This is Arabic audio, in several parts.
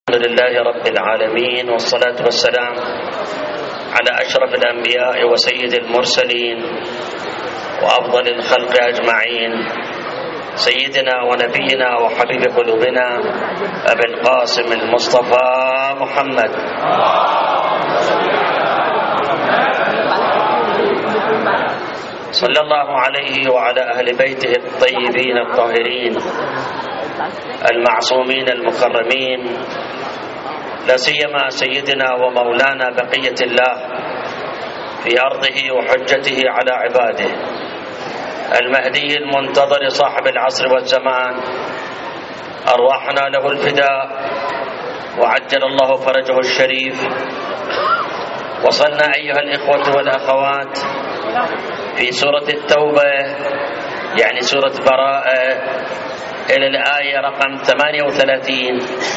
الحمد لله رب العالمين، والصلاة والسلام على أشرف الأنبياء وسيد المرسلين وأفضل الخلق أجمعين، سيدنا ونبينا وحبيب قلوبنا أبي القاسم المصطفى محمد صلى الله عليه وعلى أهل بيته الطيبين الطاهرين المعصومين المكرمين، لا سيما سيدنا ومولانا بقية الله في أرضه وحجته على عباده، المهدي المنتظر صاحب العصر والزمان، أرواحنا له الفداء وعجل الله فرجه الشريف. وصلنا أيها الإخوة والأخوات في سورة التوبة، يعني سورة براءة، إلى الآية رقم 38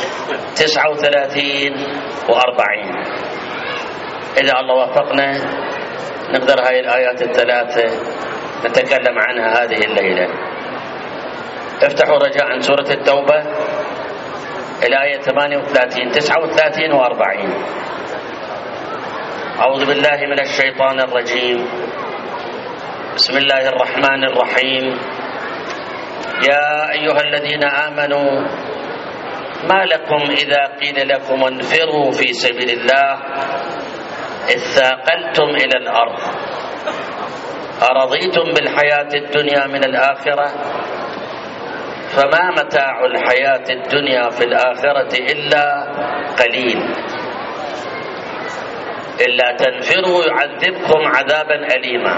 39 و40. إذا الله وفقنا نقدر هاي الآيات الثلاثة نتكلم عنها هذه الليلة. افتحوا رجاء سورة التوبة الآية 38 39 و40. أعوذ بالله من الشيطان الرجيم. بسم الله الرحمن الرحيم. يا أيها الذين آمنوا ما لكم إذا قيل لكم انفروا في سبيل الله اثاقلتم إلى الأرض أرضيتم بالحياة الدنيا من الآخرة فما متاع الحياة الدنيا في الآخرة إلا قليل إلا تنفروا يعذبكم عذابا أليما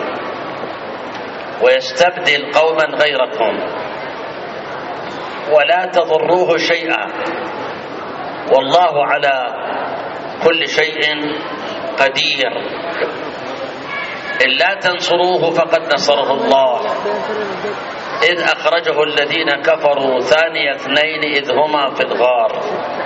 ويستبدل قوما غيركم ولا تضروه شيئا والله على كل شيء قدير. إلا تنصروه فقد نصره الله إذ أخرجه الذين كفروا ثاني اثنين إذ هما في الغار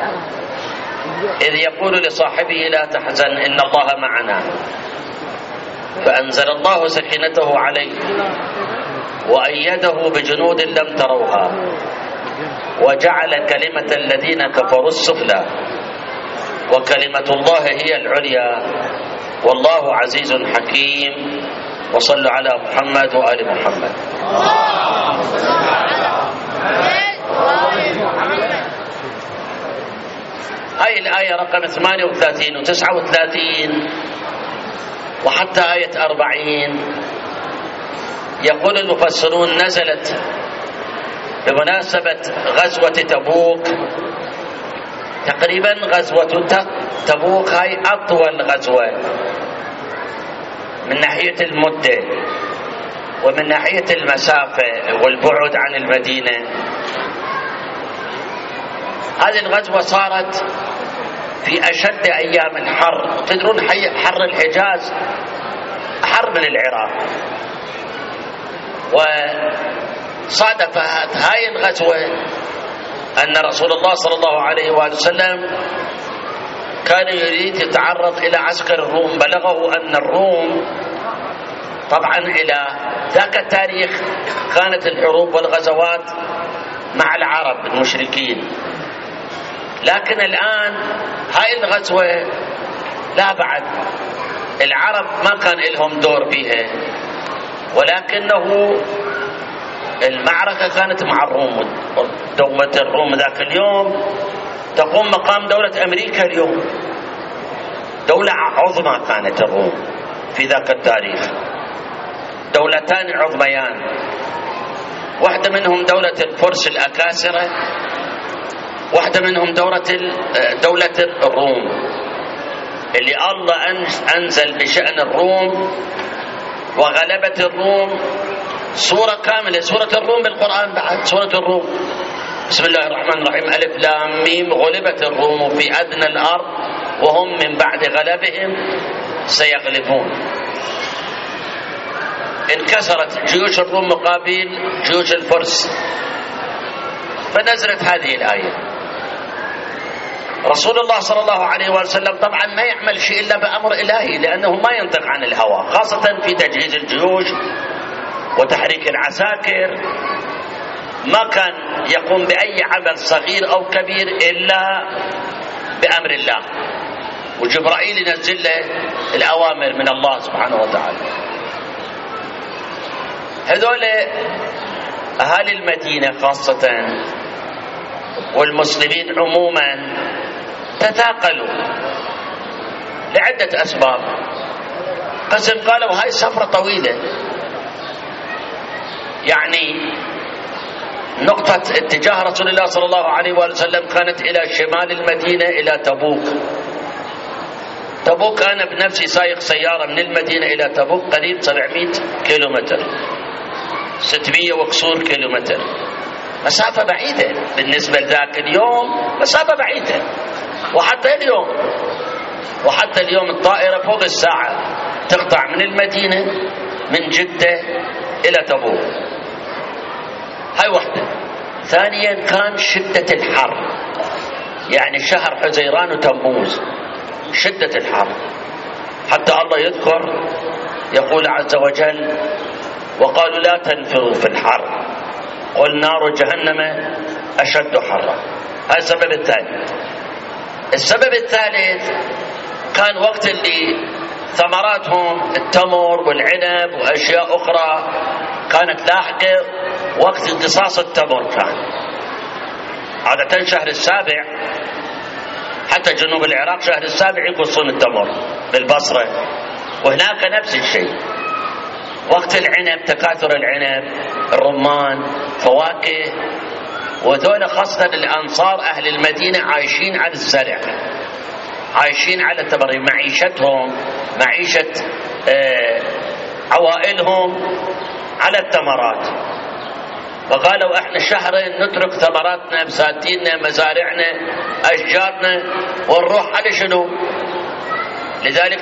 إذ يقول لصاحبه لا تحزن إن الله معنا فأنزل الله سكينته عليه وأيده بجنود لم تروها وجعل كلمة الذين كفروا السفلى وكلمة الله هي العليا والله عزيز حكيم. وصلوا على محمد وآل محمد. هاي الآية رقم 38 و 39 وحتى آية 40 يقول المفسرون نزلت بمناسبة غزوة تبوك. تقريبا غزوة تبوك هاي أطول غزوة من ناحية المدة ومن ناحية المسافة والبعد عن المدينة. هذه الغزوة صارت في أشد أيام الحر. تدرون حر الحجاز حر من العراق. وصادفت هاي الغزوة أن رسول الله صلى الله عليه وآله وسلم كان يريد يتعرض إلى عسكر الروم. بلغه أن الروم طبعا إلى ذاك التاريخ كانت الحروب والغزوات مع العرب المشركين، لكن الآن هاي الغزوة لا بعد العرب ما كان لهم دور بها، ولكنه المعركة كانت مع الروم. دولة الروم ذاك اليوم تقوم مقام دولة أمريكا اليوم. دولة عظمى كانت الروم في ذاك التاريخ، دولتان عظميان، واحدة منهم دولة الفرس الأكاسرة، واحدة منهم دولة الروم اللي الله أنزل بشأن الروم وغلبة الروم سورة كاملة. سورة الروم بالقرآن بعد سورة الروم. بسم الله الرحمن الرحيم. ألف لام ميم. غلبت الروم في أدنى الأرض وهم من بعد غلبهم سيغلبون. انكسرت جيوش الروم مقابل جيوش الفرس، فنزلت هذه الآية. رسول الله صلى الله عليه وسلم طبعا ما يعمل شيء إلا بأمر إلهي، لأنه ما ينطق عن الهوى، خاصة في تجهيز الجيوش وتحريك العساكر. ما كان يقوم بأي عمل صغير أو كبير إلا بأمر الله، وجبرائيل ينزل له الأوامر من الله سبحانه وتعالى. هذول أهالي المدينة خاصة والمسلمين عموما تثاقلوا لعدة أسباب. قسم قالوا هاي سفرة طويلة، يعني نقطة اتجاه رسول الله صلى الله عليه وسلم كانت إلى شمال المدينة إلى تبوك. تبوك أنا بنفسي سايق سيارة من المدينة إلى تبوك قريب 700 كيلومتر، 600 وكسور كيلومتر، مسافة بعيدة بالنسبة لذاك اليوم، مسافة بعيدة. وحتى اليوم الطائرة فوق الساعة تقطع من المدينة من جدة إلى تبوك. هاي واحدة. ثانيا كان شدة الحر، يعني شهر حزيران وتموز، شدة الحر، حتى الله يذكر يقول عز وجل: وقالوا لا تنفروا في الحر قل نار جهنم أشد حرا. هذا السبب الثاني. السبب الثالث كان وقت اللي ثمراتهم التمر والعنب وأشياء أخرى كانت لاحقة وقت امتصاص التمر. كان عادة شهر السابع، حتى جنوب العراق شهر السابع يقصون التمر بالبصرة، وهناك نفس الشيء. وقت العنب تكاثر العنب، الرمان، فواكه، وذول خاصة الأنصار أهل المدينة عايشين على الزرع، عايشين على التمر، معيشتهم معيشة عوائلهم على التمرات. وقالوا احنا شهرين نترك ثمراتنا بساتيننا مزارعنا أشجارنا ونروح على شنو؟ لذلك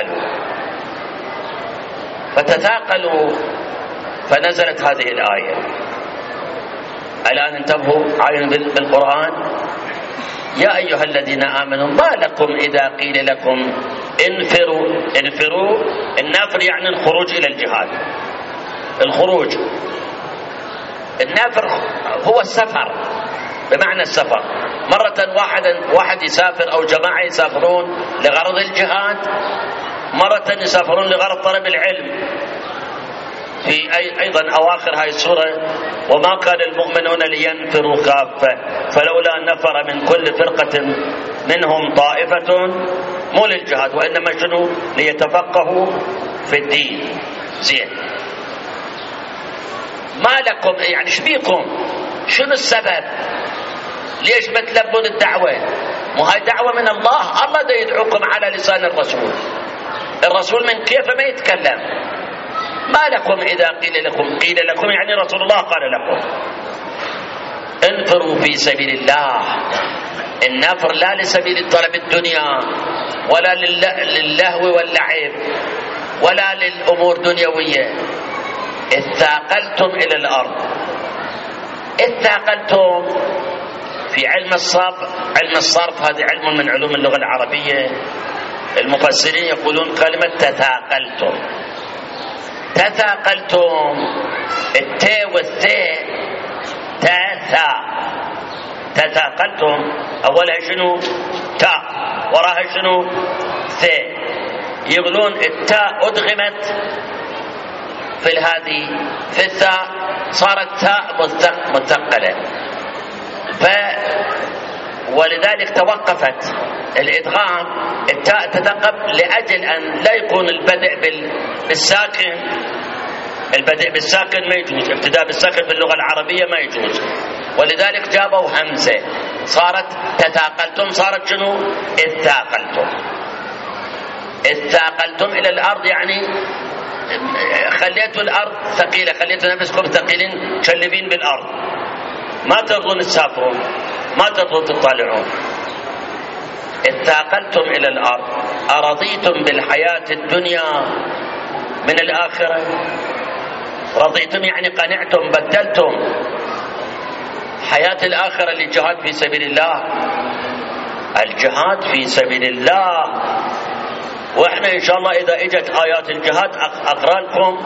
فتثاقلوا فنزلت هذه الآية. الآن انتبهوا، عاينوا بالقرآن: يا أيها الذين آمنوا ما لكم إذا قيل لكم انفروا. النفر يعني الخروج إلى الجهاد. الخروج، النفر هو السفر، بمعنى السفر. مرة واحد يسافر أو جماعة يسافرون لغرض الجهاد، مرة يسافرون لغرض طلب العلم. في أيضا أواخر هاي السورة: وما كان المؤمنون لينفروا كافة فلولا نفر من كل فرقة منهم طائفة مو للجهاد وإنما شنو؟ ليتفقهوا في الدين. زين، ما لكم يعني شبيكم؟ شنو السبب؟ ليش ما تلبون الدعوة؟ مو هاي دعوة من الله، الله دا يدعوكم على لسان الرسول. الرسول من كيف ما يتكلم. ما لكم إذا قيل لكم يعني رسول الله قال لكم انفروا في سبيل الله. النفر لا لسبيل طلب الدنيا ولا للهو واللعب ولا للأمور دنيوية. اثاقلتم إلى الأرض. اثاقلتم في علم الصرف هذا علم من علوم اللغة العربية. المفسرين يقولون كلمة تثاقلتم. التاء والثاء تثاقلتم، أولها شنو؟ تاء، وراها شنو؟ ثاء. يقولون التاء أدغمت في هذه في الثاء صارت تاء مثقلة، ولذلك توقفت الإدغام. التاء تثقب لأجل أن لا يكون البدء بالساكن. البدء بالساكن ما يجوز، ابتداء بالساكن في اللغة العربية ما يجوز، ولذلك جابوا همزة صارت تثاقلتم، صارت شنو؟ اثاقلتم إلى الأرض، يعني خليتوا الأرض ثقيلة، خليتوا نفسكم ثقيلين تشلبين بالأرض، ما ترضون تسافرون، ما ترضون تطالعون. اثاقلتم إلى الأرض أرضيتم بالحياة الدنيا من الآخرة. رضيتم يعني قنعتم، بدلتم حياة الآخرة للجهاد في سبيل الله. الجهاد في سبيل الله، وإحنا إن شاء الله إذا إجت آيات الجهاد أقرأ لكم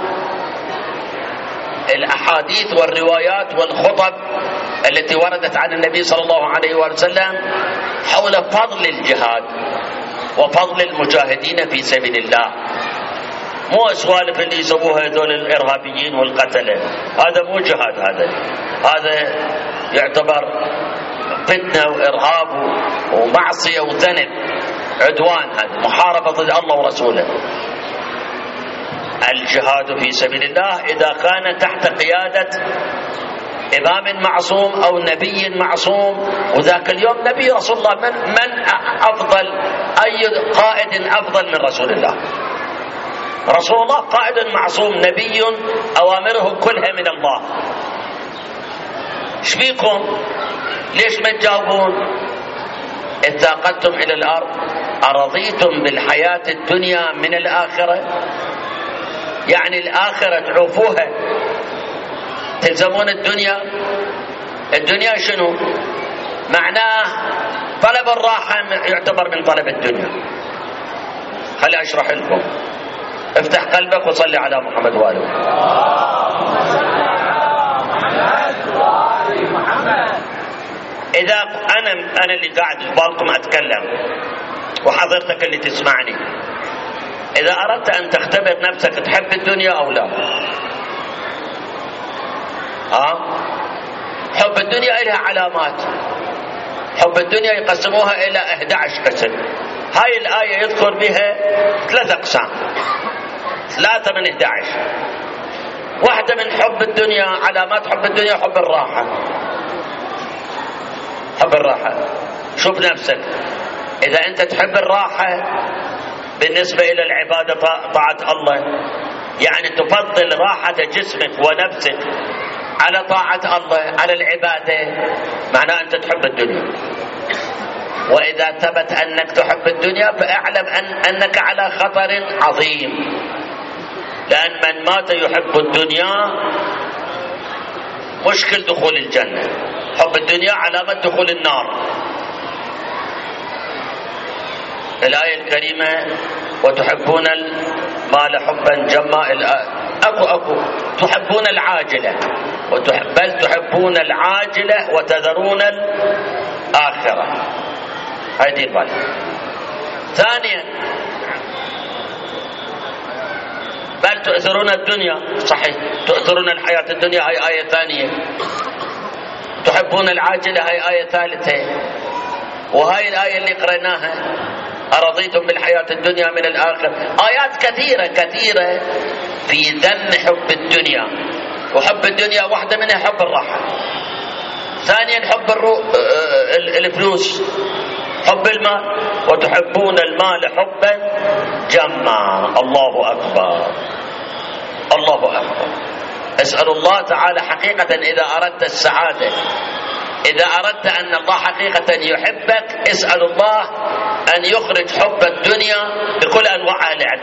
الأحاديث والروايات والخطب التي وردت عن النبي صلى الله عليه وسلم حول فضل الجهاد وفضل المجاهدين في سبيل الله، مو اسوالف اللي يسووها هذول الارهابيين والقتله. هذا مو جهاد، هذا يعتبر فتنه وارهاب ومعصيه وذنب، عدوان، هذا محاربه ضد الله ورسوله. الجهاد في سبيل الله اذا كان تحت قياده إمام معصوم أو نبي معصوم، وذاك اليوم نبي رسول الله، من أفضل، أي قائد أفضل من رسول الله؟ رسول الله قائد معصوم نبي أوامره كلها من الله. ايش بيكم؟ ليش ما تجاوبون؟ إذ ثاقلتم إلى الأرض أرضيتم بالحياة الدنيا من الآخرة؟ يعني الآخرة تعوفوها، تلزمون الدنيا. الدنيا شنو؟ معناه طلب الراحة يعتبر من طلب الدنيا. خلي أشرح لكم. افتح قلبك وصلي على محمد وآله. إذا أنا اللي قاعد بالكم أتكلم وحضرتك اللي تسمعني، إذا أردت أن تختبر نفسك تحب الدنيا أو لا؟ حب الدنيا إلها علامات. حب الدنيا يقسموها إلى 11 قسم. هاي الآية يذكر بها 3 أقسام، 3 من 11. واحدة من حب الدنيا، علامات حب الدنيا حب الراحة. حب الراحة، شوف نفسك، إذا أنت تحب الراحة بالنسبة إلى العبادة طاعة الله، يعني تفضل راحة جسمك ونفسك على طاعة الله، على العبادة، معناه أنت تحب الدنيا. وإذا ثبت أنك تحب الدنيا فاعلم أنك على خطر عظيم، لأن من مات يحب الدنيا مشكل دخول الجنة. حب الدنيا علامة دخول النار. الآية الكريمة وتحبون المال حبا جما، أكو تحبون العاجلة بل تحبون العاجلة وتذرون الآخرة. هذه البالة. ثانيا بل تؤثرون الدنيا، صحيح، تؤثرون الحياة الدنيا، هاي آية ثانية. تحبون العاجلة، هاي آية ثالثة. وهاي الآية اللي قرأناها أرضيتم بالحياة الدنيا من الآخرة. آيات كثيرة في ذم حب الدنيا. وحب الدنيا واحدة منها حب الراحة. ثانيا حب الفلوس، حب المال. وتحبون المال حبا جما. الله أكبر، الله أكبر. أسأل الله تعالى حقيقة إذا أردت السعادة، إذا أردت أن الله حقيقة يحبك، اسأل الله أن يخرج حب الدنيا بكل أنواعها ل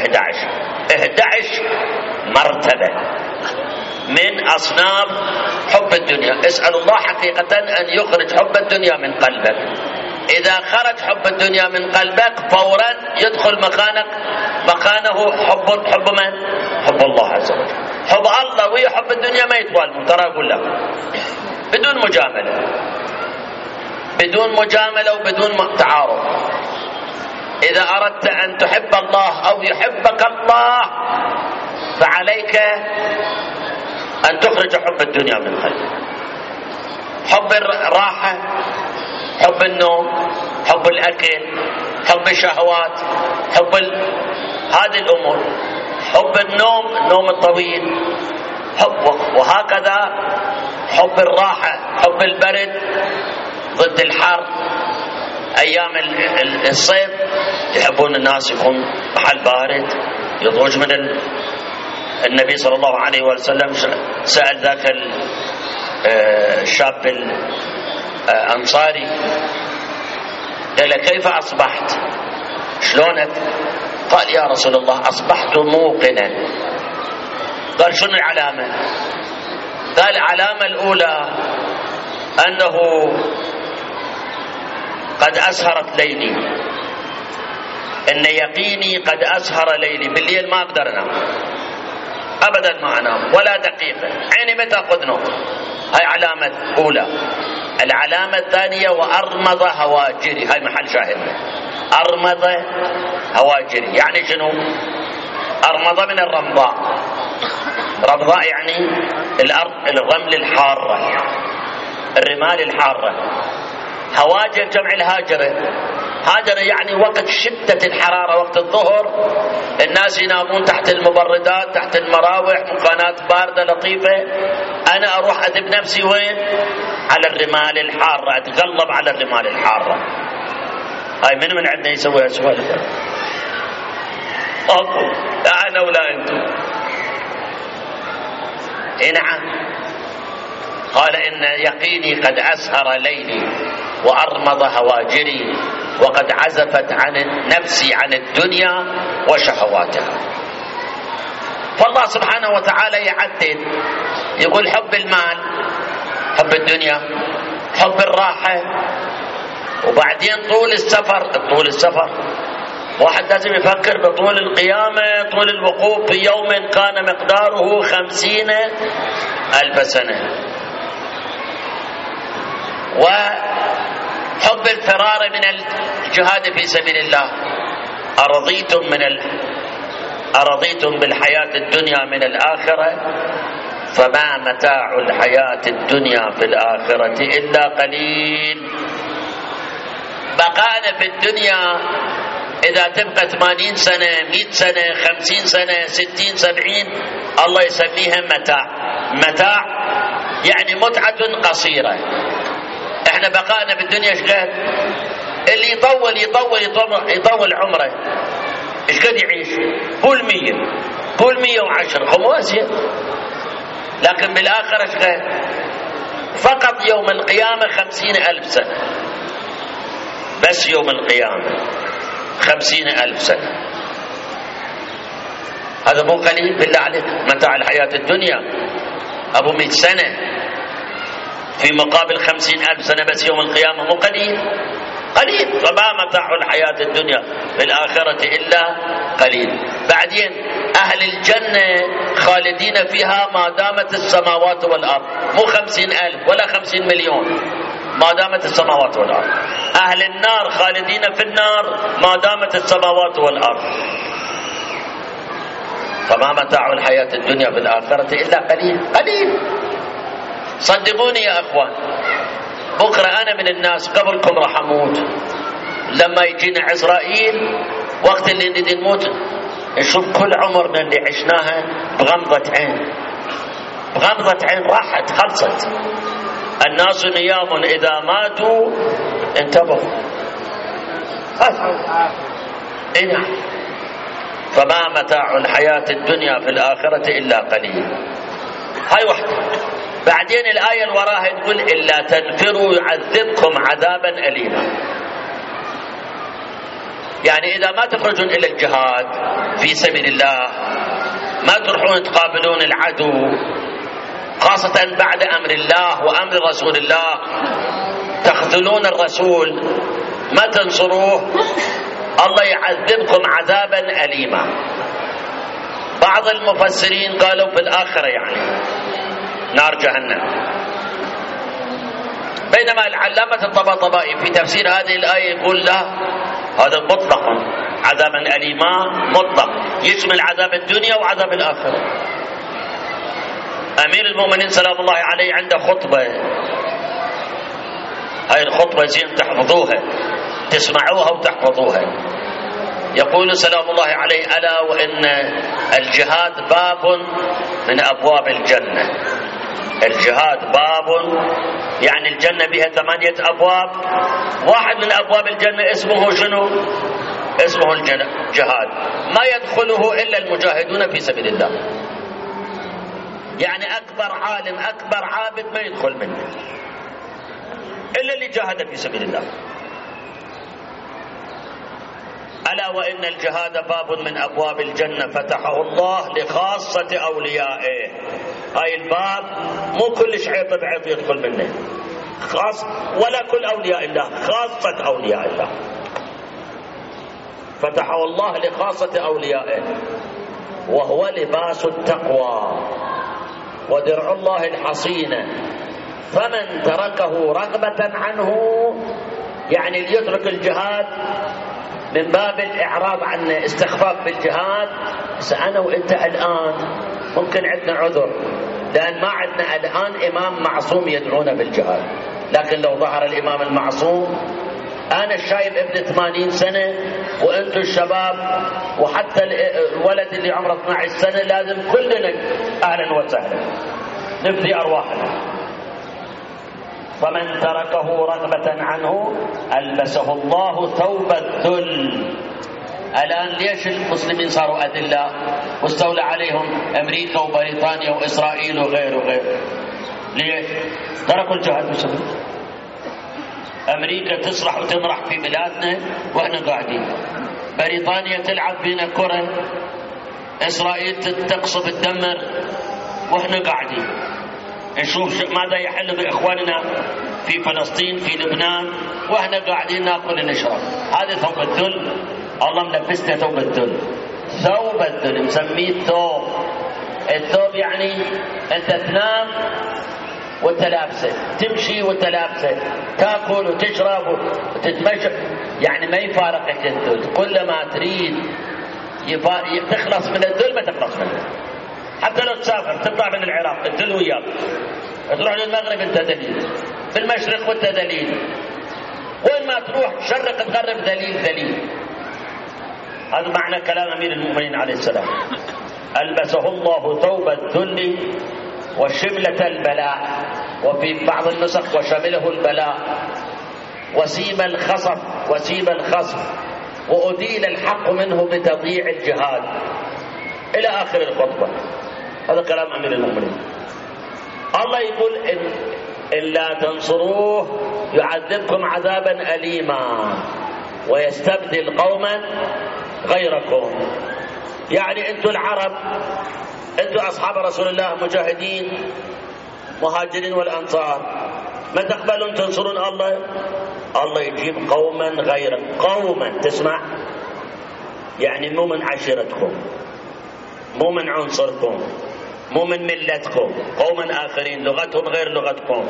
11 مرتبة من أصناف حب الدنيا. اسأل الله حقيقة أن يخرج حب الدنيا من قلبك. إذا خرج حب الدنيا من قلبك فورا يدخل مكانه حب من؟ حب الله عز وجل. حب الله ويا حب الدنيا ما يتوالمون، ترى أقول لك بدون مجاملة، بدون مجاملة وبدون تعارض. إذا أردت أن تحب الله أو يحبك الله فعليك أن تخرج حب الدنيا من قلبك. حب الراحة، حب النوم، حب الأكل، حب الشهوات، هذه الأمور. حب النوم الطويل، وهكذا حب الراحة، حب البرد ضد الحر. أيام الصيف يحبون الناس يكون محل بارد يضوج من النبي صلى الله عليه وسلم سأل ذاك الشاب الأنصاري، قال له كيف أصبحت؟ شلونك؟ قال يا رسول الله أصبحت موقنا. قال شنو العلامة؟ قال العلامة الأولى أنه قد أسهرت ليلي، إن يقيني قد أسهر ليلي، بالليل ما أقدر أنام أبدا، ما أنام ولا دقيقة، عيني متى أخذ نوم. هاي علامة أولى. العلامة الثانية وأرمض هواجري، هاي محل شاهدنا. أرمض هواجري يعني شنو؟ أرمض من الرمضاء، رمضاء يعني الأرض الرمل الحارة، الرمال الحارة. هواجر جمع الهاجرة، هاجرة يعني وقت شدة الحرارة، وقت الظهر الناس ينامون تحت المبردات، تحت المراوح، مكانات باردة لطيفة. أنا أروح أذب نفسي وين؟ على الرمال الحارة، أتغلب على الرمال الحارة. هاي من عندنا يسوي سوالف؟ أكو أنا ولا أنتم؟ نعم. قال إن يقيني قد أسهر ليلي وأرمض هواجري وقد عزفت عن نفسي عن الدنيا وشهواتها. فالله سبحانه وتعالى يعدد، يقول حب المال، حب الدنيا، حب الراحة، وبعدين طول السفر. طول السفر واحد لازم يفكر بطول القيامة، طول الوقوف في يوم كان مقداره 50,000 سنة. وحب الفرار من الجهاد في سبيل الله. أرضيتم بالحياة الدنيا من الآخرة فما متاع الحياة الدنيا في الآخرة إلا قليل. بقانا في الدنيا إذا تبقى 80 سنة 100 سنة 50 سنة 60 70 الله يسميها متاع. متاع يعني متعة قصيرة. احنا بقانا بالدنيا ايش قد؟ اللي يطول عمره ايش قد يعيش؟ قول 100، قول 110، هم واسية. لكن بالآخرة ايش قد؟ فقط يوم القيامة 50,000 سنة، بس يوم القيامة 50,000 سنة. هذا مو قليل بالله عليك؟ متاع الحياة الدنيا أبو 100 سنة في مقابل 50,000 سنة بس يوم القيامة، مو قليل؟ قليل. فما متاع الحياة الدنيا في الآخرة إلا قليل. بعدين أهل الجنة خالدين فيها ما دامت السماوات والأرض، مو 50,000 ولا 50 مليون، ما دامت السماوات والأرض. أهل النار خالدين في النار ما دامت السماوات والأرض. فما متاع الحياة الدنيا في الآخرة إلا قليل. قليل. صدقوني يا أخوان، بكرة أنا من الناس قبلكم راح أموت. لما يجينا عزرائيل وقت اللي نريد نموت نشوف كل عمرنا اللي عشناها بغمضة عين، بغمضة عين راحت خلصت. الناس نيام إذا ماتوا انتبهوا. نعم. فما متاع الحياة الدنيا في الآخرة إلا قليل. هاي واحدة. بعدين الآية اللي وراها تقول إلا تنفروا يعذبكم عذابا أليما. يعني إذا ما تخرجون إلى الجهاد في سبيل الله، ما تروحون تقابلون العدو، خاصة بعد أمر الله وأمر رسول الله، تخذلون الرسول، ما تنصروه، الله يعذبكم عذابا أليما. بعض المفسرين قالوا في الآخرة يعني نار جهنم، بينما العلامة الطباطبائي في تفسير هذه الآية يقول لا، هذا مطلق، عذابا أليما مطلق، يشمل عذاب الدنيا وعذاب الآخرة. أمير المؤمنين سلام الله عليه عنده خطبة، هاي الخطبة زين تحفظوها، تسمعوها وتحفظوها. يقول سلام الله عليه ألا وإن الجهاد باب من أبواب الجنة. الجهاد باب يعني الجنة بها 8 أبواب، واحد من أبواب الجنة اسمه شنو؟ اسمه الجهاد، ما يدخله إلا المجاهدون في سبيل الله. يعني أكبر عالم أكبر عابد ما يدخل منه إلا اللي جاهد في سبيل الله. ألا وإن الجهاد باب من أبواب الجنة فتحه الله لخاصة أوليائه. هاي الباب مو كل شيء طبيعي يدخل منه، خاص ولا كل أولياء الله، خاصة أولياء الله. فتحه الله لخاصة أوليائه، وهو لباس التقوى ودرع الله الحصينة. فمن تركه رغبة عنه، يعني اللي يترك الجهاد من باب الإعراض عن استخفاف بالجهاد. أنا وإنت الآن ممكن عندنا عذر، لأن ما عندنا الآن إمام معصوم يدعونا بالجهاد، لكن لو ظهر الإمام المعصوم، أنا الشايب ابن 80 سنة وأنتم الشباب وحتى الولد اللي عمره 12 سنة، لازم كلنا أهلا وسهلا نفدي أرواحنا. فمن تركه رغبة عنه ألبسه الله ثوب الذل. الآن ليش المسلمين صاروا أذلاء واستولى عليهم أمريكا وبريطانيا وإسرائيل وغيره؟ ليش؟ تركوا الجهاد بسبب أمريكا تصرح وتمرح في بلادنا وإحنا قاعدين، بريطانيا تلعب بينا كرة، إسرائيل تقصف تدمر وإحنا قاعدين نشوف ماذا يحل بإخواننا في فلسطين في لبنان، وإحنا قاعدين ناكل ونشرب. هذا ثوب الذل، الله ملبسنا ثوب الذل. ثوب الذل مسميه ثوب. الثوب يعني أنت تنام وانت لابسه، تمشي وانت لابسه، تاكل وتشرب وتتمشى، يعني ما يفارقك الذل. كل ما تريد تخلص من الذل ما تخلص منه. حتى لو تسافر تطلع من العراق الذل وياك، تروح للمغرب انت دليل، في المشرق وانت دليل، وين ما تروح شرق تغرب دليل. هذا معنى كلام أمير المؤمنين عليه السلام. ألبسه الله ثوب الذل وشملة البلاء، وفي بعض النسخ وشمله البلاء، وسيم الخصف، وأديل الحق منه بتضييع الجهاد، إلى آخر الخطبة. هذا كلام أمير المؤمنين. الله يقول إن لا تنصروه يعذبكم عذابا أليما ويستبدل قوما غيركم. يعني أنتم العرب، أنتم أصحاب رسول الله مجاهدين مهاجرين والأنصار، ما تقبلون تنصرون الله؟ الله يجيب قوما غيركم. قوما تسمع يعني مو من عشيرتكم، مو من عنصركم، مو من ملتكم، قوما آخرين لغتهم غير لغتكم،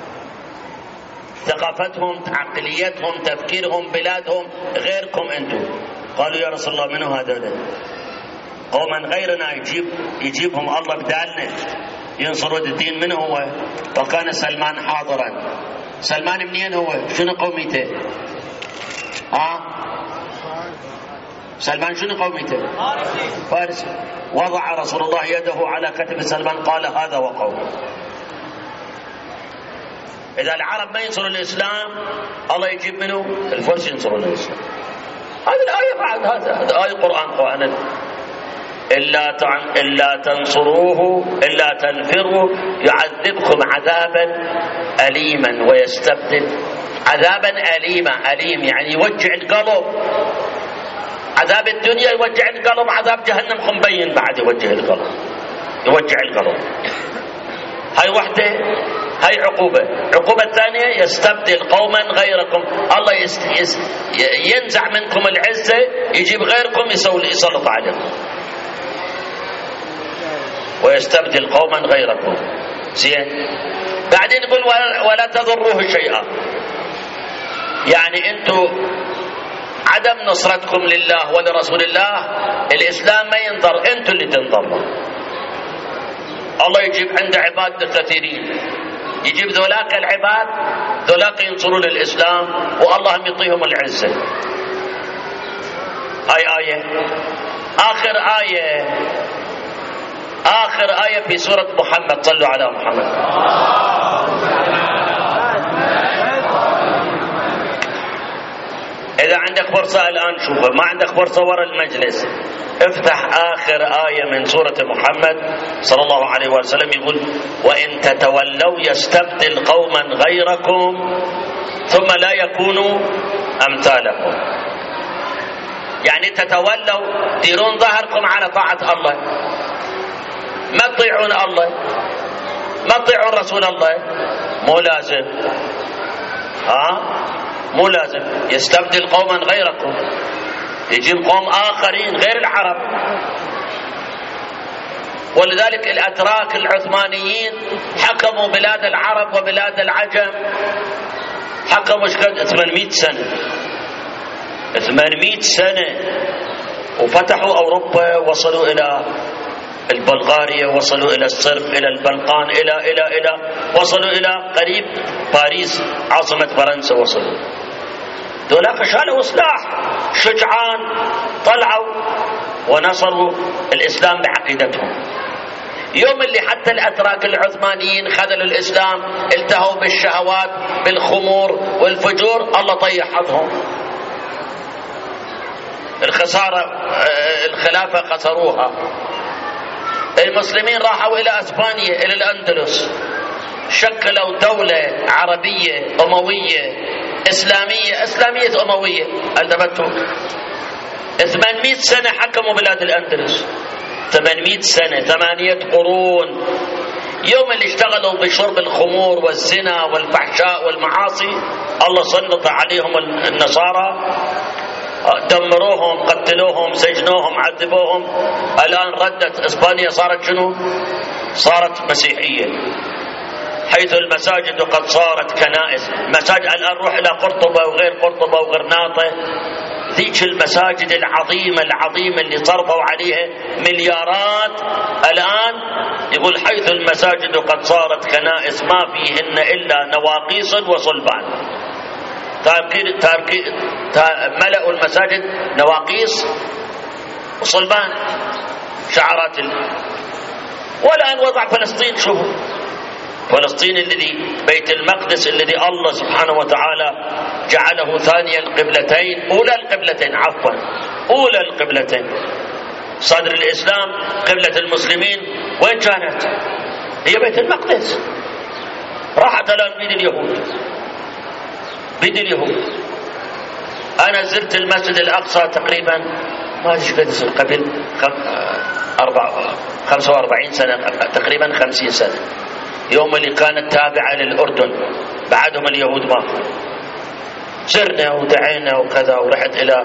ثقافتهم عقليتهم تفكيرهم بلادهم غيركم أنتم. قالوا يا رسول الله منو هذول؟ قوما غيرنا يجيبهم الله بدالنا ينصروا الدين. من هو؟ وكان سلمان حاضرا. سلمان منين هو؟ شنو قوميته؟ سلمان شنو قوميته؟ فارسي. وضع رسول الله يده على كتف سلمان قال هذا وقومه. إذا العرب ما ينصروا الإسلام الله يجيب منه الفرس ينصروا الإسلام. هذه الآية بعد هذا آية قرآن إلا تنصروه إلا تنفروا يعذبكم عذابا أليما ويستبدل عذابا أليما. أليم يعني يوجع القلب. عذاب الدنيا يوجع القلب، عذاب جهنم مبين بعد يوجع القلب. هاي وحده، هاي عقوبة الثانية يستبدل قوما غيركم. الله ينزع منكم العزة يجيب غيركم يسلط عليكم، ويستبدل قوما غيركم. زين. بعدين يقول ولا تضروه شيئا. يعني انتم عدم نصرتكم لله ولرسول الله الإسلام ما ينضر، انتم اللي تنضروا. الله يجيب عند عباد كثيرين، يجيب ذولاك العباد ذولاك ينصرون الإسلام والله يعطيهم العزة. هاي آية. آخر آية في سورة محمد. صلوا على محمد. إذا عندك فرصة الآن شوفها، ما عندك فرصة ورا المجلس افتح آخر آية من سورة محمد صلى الله عليه وسلم. يقول وإن تتولوا يستبدل قوما غيركم ثم لا يكونوا أمثالكم. يعني تتولوا ديرون ظهركم على طاعة الله، ما تطيعون الله، ما تطيعون رسول الله، مو لازم. مو لازم. يستبدل قوما غيركم، يجيب قوم آخرين غير العرب. ولذلك الأتراك العثمانيين حكموا بلاد العرب وبلاد العجم، حكموا 800 سنة، 800 سنة، وفتحوا أوروبا، وصلوا إلى البلغاريا، وصلوا إلى الصرب، إلى البلقان، إلى وصلوا إلى قريب باريس عاصمة فرنسا. وصلوا دولاك شالوا سلاح شجعان، طلعوا ونصروا الإسلام بعقيدتهم. يوم اللي حتى الأتراك العثمانيين خذلوا الإسلام، التهوا بالشهوات بالخمور والفجور، الله طيح حظهم. الخلافة خسروها. المسلمين راحوا إلى أسبانيا، إلى الأندلس، شكلوا دولة عربية أموية إسلامية أموية. التفتوا 800 سنة حكموا بلاد الأندلس، 800 سنة، 8 قرون. يوم اللي اشتغلوا بشرب الخمور والزنا والفحشاء والمعاصي، الله سلط عليهم النصارى، دمروهم، قتلوهم، سجنوهم، عذبوهم. الآن ردت إسبانيا، صارت شنو؟ صارت مسيحية، حيث المساجد قد صارت كنائس. مساجد الآن روح إلى قرطبة وغير قرطبة وغرناطة، ذيك المساجد العظيمة اللي صرفوا عليها مليارات، الآن يقول حيث المساجد قد صارت كنائس ما فيهن إلا نواقيس وصلبان. ملأوا المساجد نواقيس وصلبان، شعارات والآن وضع فلسطين. شوفوا فلسطين الذي بيت المقدس الذي الله سبحانه وتعالى جعله ثاني القبلتين، أولى القبلتين، صدر الإسلام، قبلة المسلمين وين كانت؟ هي بيت المقدس. راحت الآن بيد اليهود. أنا زرت المسجد الأقصى تقريبا ما أدري قد قبل 45 سنة، تقريبا 50 سنة، يوم اللي كانت تابعة للأردن، بعدهم اليهود ما. زرنا ودعينا وكذا، ورحت إلى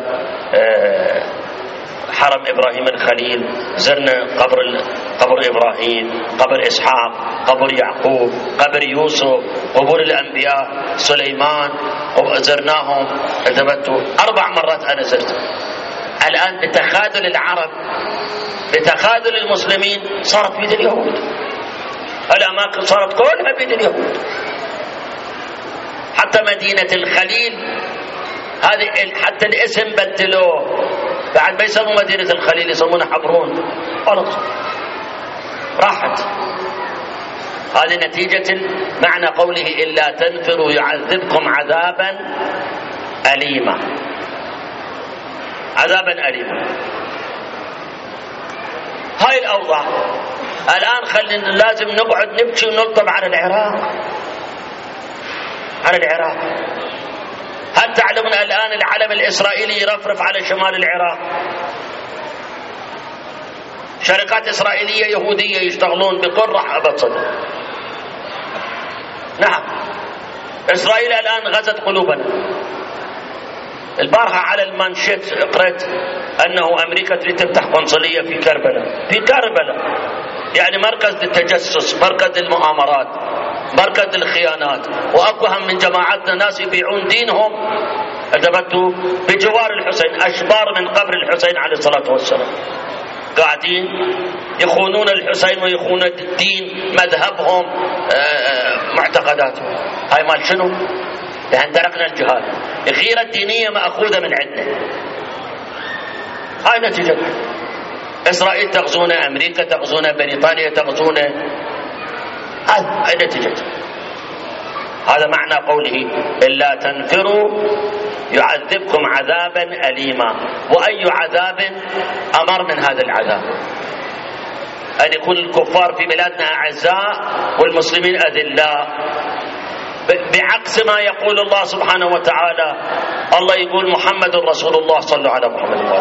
حرم إبراهيم الخليل، زرنا قبر إبراهيم، قبر إسحاق، قبر يعقوب، قبر يوسف، قبور الأنبياء، سليمان، زرناهم. التفتوا 4 مرات أنا زرت. الآن بتخاذل العرب، بتخاذل المسلمين، صارت بيد اليهود. الأماكن صارت كلها بيد اليهود. حتى مدينة الخليل هذه حتى الاسم بدلوه، بعد ما يسموا مدينة الخليل يسمونها حبرون. خلاص راحت. هذه نتيجة معنى قوله إلا تنفروا يعذبكم عذابا أليما، عذابا أليما. هاي الأوضاع. الآن خلينا لازم نقعد نبكي ونلطم على العراق، هل تعلمون الآن العلم الإسرائيلي يرفرف على شمال العراق؟ شركات إسرائيلية يهودية يشتغلون بقرة أبد صدق. نعم، إسرائيل الآن غزت قلوبنا. البارحة على المانشيت قرأت أنه أمريكا تريد تفتح قنصلية في كربلاء، يعني مركز للتجسس، مركز للمؤامرات، مركز للخيانات. وأقوهم من جماعتنا ناس يبيعون دينهم أدبتوا بجوار الحسين، أشبار من قبر الحسين عليه الصلاة والسلام، قاعدين يخونون الحسين ويخونون الدين، مذهبهم، معتقداتهم. هاي مال شنو؟ لأن تركنا الجهاد. الغيرة الدينية مأخوذة من عندنا. هاي نتيجة. إسرائيل تغزونا، أمريكا تغزونا، بريطانيا تغزونا، هاي نتيجة. هذا معنى قوله إلا تنفروا يعذبكم عذابا أليما. وأي عذاب أمر من هذا العذاب؟ أن يكون الكفار في بلادنا أعزاء والمسلمين أذلاء، بعكس ما يقول الله سبحانه وتعالى. الله يقول محمد رسول الله، صلوا على محمد.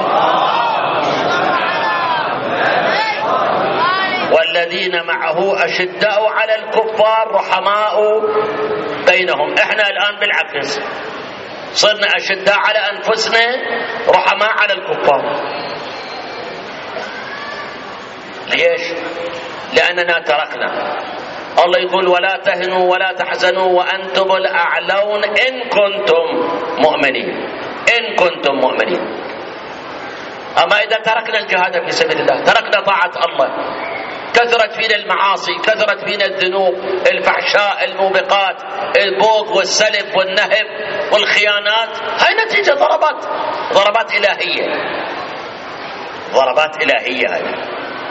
والذين معه أشداء على الكفار رحماء بينهم. احنا الآن بالعكس، صرنا أشداء على أنفسنا رحماء على الكفار. ليش؟ لأننا تركنا. الله يقول ولا تهنوا ولا تحزنوا وأنتم الأعلون إن كنتم مؤمنين، إن كنتم مؤمنين. أما إذا تركنا الجهاد في سبيل الله، تركنا طاعة الله، كثرت فينا المعاصي، كثرت فينا الذنوب، الفحشاء، الموبقات، البوق والسلب والنهب والخيانات، هاي نتيجة ضربات إلهية، ضربات إلهية هاي.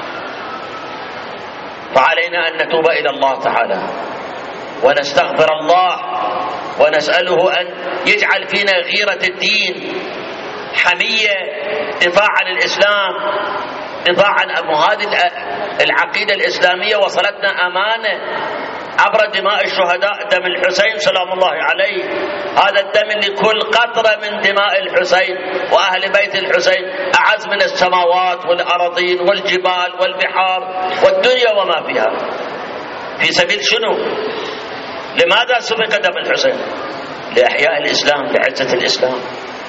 فعلينا أن نتوب إلى الله تعالى ونستغفر الله ونسأله أن يجعل فينا غيرة الدين، حمية، دفاع عن الإسلام، دفاع عن هذه العقيدة الإسلامية وصلتنا أمانة عبر دماء الشهداء. دم الحسين سلام الله عليه، هذا الدم اللي كل قطرة من دماء الحسين وأهل بيت الحسين أعز من السماوات والأراضين والجبال والبحار والدنيا وما فيها. في سبيل شنو؟ لماذا سفك دم الحسين؟ لإحياء الإسلام، لعزة الإسلام.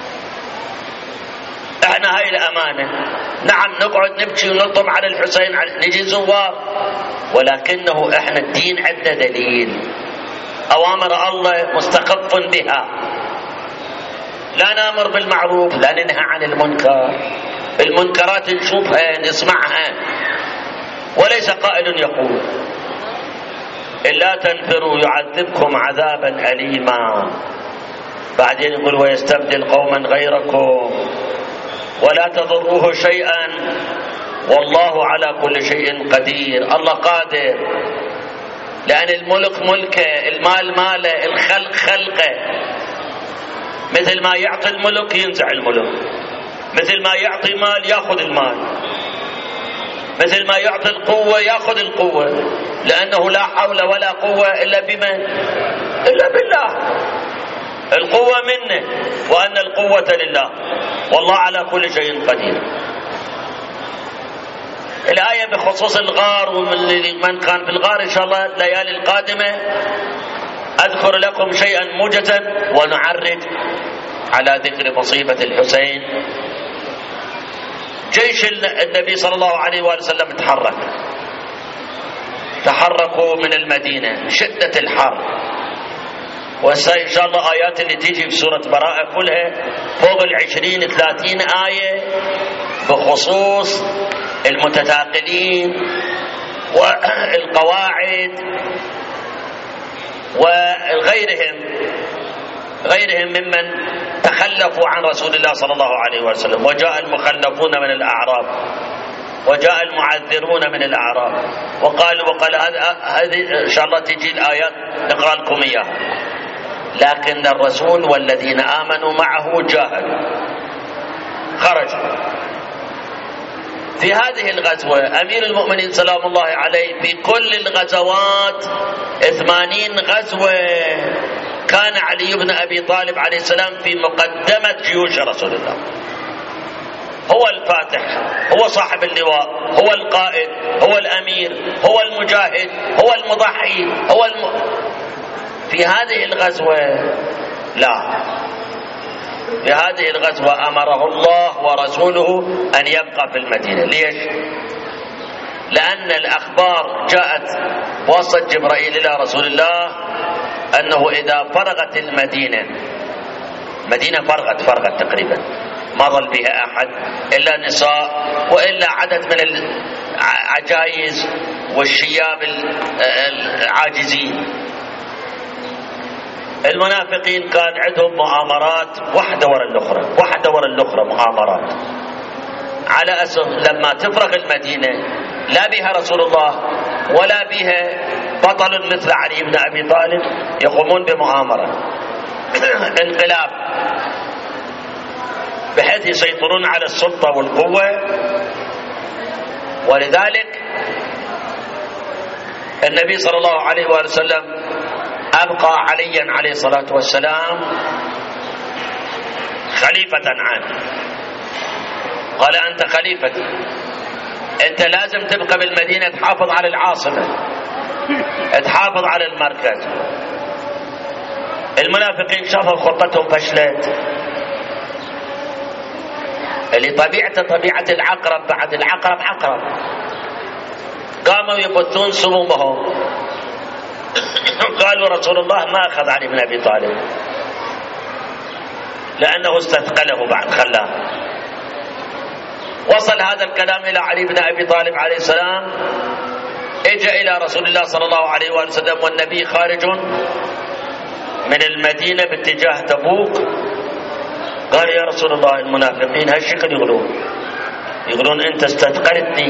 احنا هاي الأمانة، نعم نقعد نبكي ونلطم على الحسين، نجي زوار، ولكنه احنا الدين عندنا دليل، أوامر الله مستخف بها، لا نأمر بالمعروف لا ننهى عن المنكر، المنكرات نشوفها نسمعها، وليس قائل يقول إلا تنفروا يعذبكم عذابا أليما. بعدين يقول ويستبدل قوما غيركم ولا تضروه شيئا والله على كل شيء قدير. الله قادر، لأن الملك ملكه، المال ماله، الخلق خلقه. مثل ما يعطي الملك ينزع الملك، مثل ما يعطي مال يأخذ المال، مثل ما يعطي القوة يأخذ القوة، لأنه لا حول ولا قوة إلا بمن؟ إلا بالله. القوة منه وأن القوة لله والله على كل شيء قدير. الآية بخصوص الغار ومن كان في الغار إن شاء الله الليالي القادمة أذكر لكم شيئا موجزا ونعرج على ذكر مصيبة الحسين. جيش النبي صلى الله عليه وسلم تحركوا من المدينة، شدة الحر، وإن شاء الله آيات اللي تيجي في سورة براءة كلها فوق 20-30 آية بخصوص المتثاقلين والقواعد وغيرهم ممن تخلفوا عن رسول الله صلى الله عليه وسلم. وجاء المخلفون من الأعراب وجاء المعذرون من الأعراب وقال هذه إن شاء الله تجي الآيات نقرأ لكم إياها. لكن الرسول والذين آمنوا معه جاهدوا، خرجوا. في هذه الغزوة أمير المؤمنين سلام الله عليه في كل الغزوات 80 غزوة كان علي بن أبي طالب عليه السلام في مقدمة جيوش رسول الله، هو الفاتح، هو صاحب اللواء، هو القائد، هو الأمير، هو المجاهد، هو المضحي، في هذه الغزوة لا، في هذه الغزوة أمره الله ورسوله أن يبقى في المدينة. ليش؟ لأن الأخبار جاءت وصلت جبرائيل إلى رسول الله أنه إذا فرغت المدينة فرغت تقريبا، ما ظل بها أحد إلا نساء وإلا عدد من العجائز والشياب العاجزين. المنافقين كان عندهم مؤامرات واحدة ورا الأخرى مؤامرات، على أساس لما تفرغ المدينة لا بها رسول الله ولا بها بطل مثل علي بن أبي طالب يقومون بمؤامرة انقلاب بحيث يسيطرون على السلطة والقوة. ولذلك النبي صلى الله عليه وسلم أبقى عليا عليه الصلاة والسلام خليفة عنه، قال أنت خليفتي، أنت لازم تبقى بالمدينة تحافظ على العاصمة، تحافظ على المركز. المنافقين شافوا خطتهم فشلت، اللي طبيعته طبيعة العقرب، بعد العقرب عقرب، قاموا يبثون سمومهم. قالوا رسول الله ما أخذ علي بن أبي طالب لأنه استثقله بعد خلاه. وصل هذا الكلام إلى علي بن أبي طالب عليه السلام، اجى إلى رسول الله صلى الله عليه وآله وسلم والنبي خارج من المدينة باتجاه تبوك. قال يا رسول الله المنافقين هالشكل يقولون أنت استثقلتني،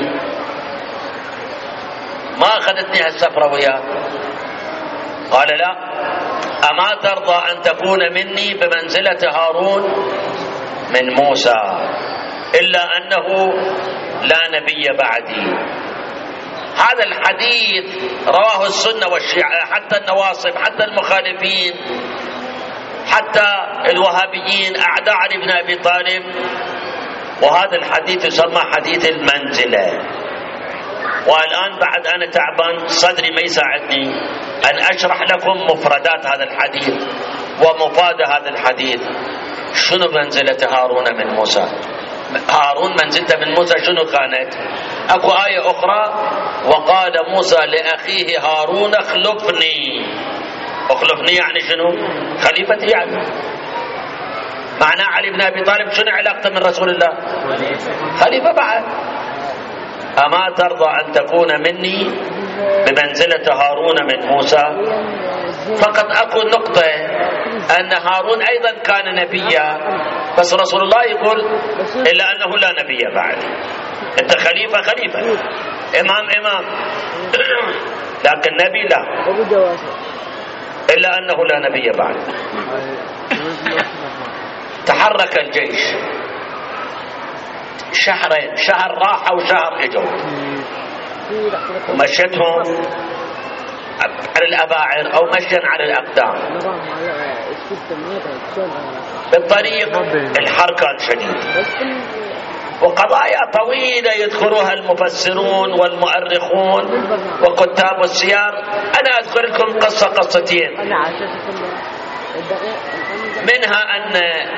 ما أخذتني هالسفرة وياك. قال لا، أما ترضى أن تكون مني بمنزلة هارون من موسى، إلا أنه لا نبي بعدي. هذا الحديث رواه السنة والشيعة، حتى النواصب، حتى المخالفين، حتى الوهابيين أعداء علي بن أبي طالب. وهذا الحديث يسمى حديث المنزلة. والآن بعد أنا تعبان، صدري ما يساعدني أن أشرح لكم مفردات هذا الحديث ومفاد هذا الحديث. شنو منزلة هارون من موسى؟ هارون منزلته من موسى شنو كانت؟ أكو آية أخرى وقال موسى لأخيه هارون اخلفني. اخلفني يعني شنو؟ خليفتي يعني. معناه علي بن أبي طالب شنو علاقته من رسول الله؟ خليفة بعد. أما ترضى أن تكون مني بمنزلة هارون من موسى؟ فقط أكو نقطة أن هارون أيضا كان نبيا، بس رسول الله يقول إلا أنه لا نبي بعد. أنت خليفة خليفة، إمام لكن نبي لا، إلا أنه لا نبي بعد. تحرك الجيش شهرين، شهر راحة وشهر اجوا، ومشيتهم على الأباعر أو مشيا على الأقدام. بالطريق الحر كان شديد، وقضايا طويلة يذكرها المفسرون والمؤرخون وكتاب السير. أنا أذكر لكم قصتين، منها أن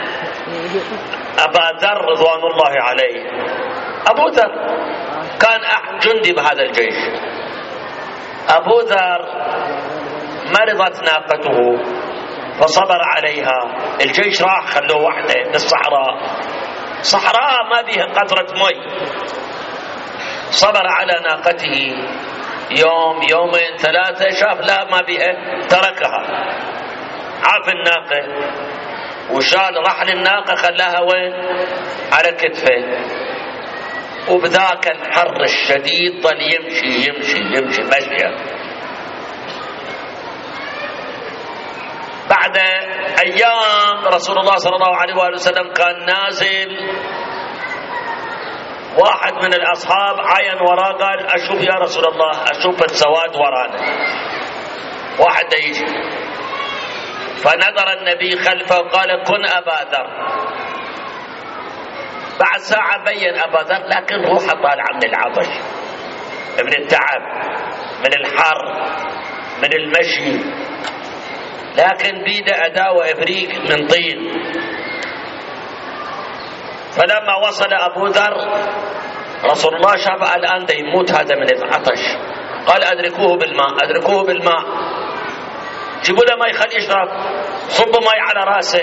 أبا ذر رضوان الله عليه، أبو ذر كان جندي بهذا الجيش. أبو ذر مرضت ناقته فصبر عليها. الجيش راح خلوه وحده بالصحراء، صحراء ما بيها قطرة مي. صبر على ناقته يوم يومين ثلاثة، شاف لا ما بيها تركها، عاف الناقة وشال رحل الناقة خلاها وين؟ على كتفه. وبذاك الحر الشديد ظل يمشي يمشي يمشي مشيا. بعد أيام رسول الله صلى الله عليه وآله وسلم كان نازل، واحد من الأصحاب عين وراه قال أشوف يا رسول الله، أشوف السواد ورانا، واحد يجي. فنظر النبي خلفه وقال كن أبا ذر. بعد ساعة بين أبا ذر، لكن روحه طالعة من العطش، من التعب، من الحر، من المشي، لكن بيده أداة وإبريق من طين. فلما وصل أبو ذر رسول الله شاف الآن ده يموت هذا من العطش، قال أدركوه بالماء، أدركوه بالماء، جيبوا له ماء خليه يشرب، صبوا ماء على راسه.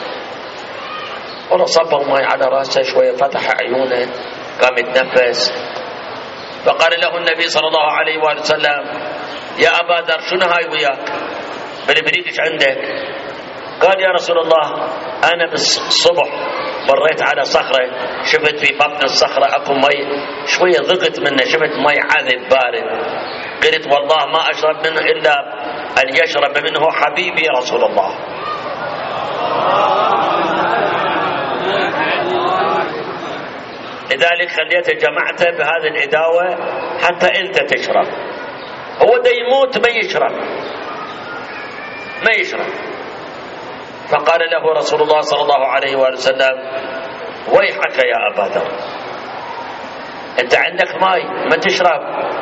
والله صبوا ماء على راسه شوية، فتح عيونه قام يتنفس. فقال له النبي صلى الله عليه وآله وسلم يا أبا ذر شنو هاي وياك بالبريق ايش عندك؟ قال يا رسول الله أنا بالصبح مريت على صخرة، شفت في بطن الصخرة أكو مي، شوية ضغط منه، شفت مي عذب بارد، قلت والله ما أشرب منه إلا أن يشرب منه حبيبي رسول الله. لذلك خليته جمعته بهذه الإداوة حتى أنت تشرب. هو ده يموت ما يشرب، ما يشرب. فقال له رسول الله صلى الله عليه وآله وسلم ويحك يا أبا ذر، أنت عندك ماء ما تشرب؟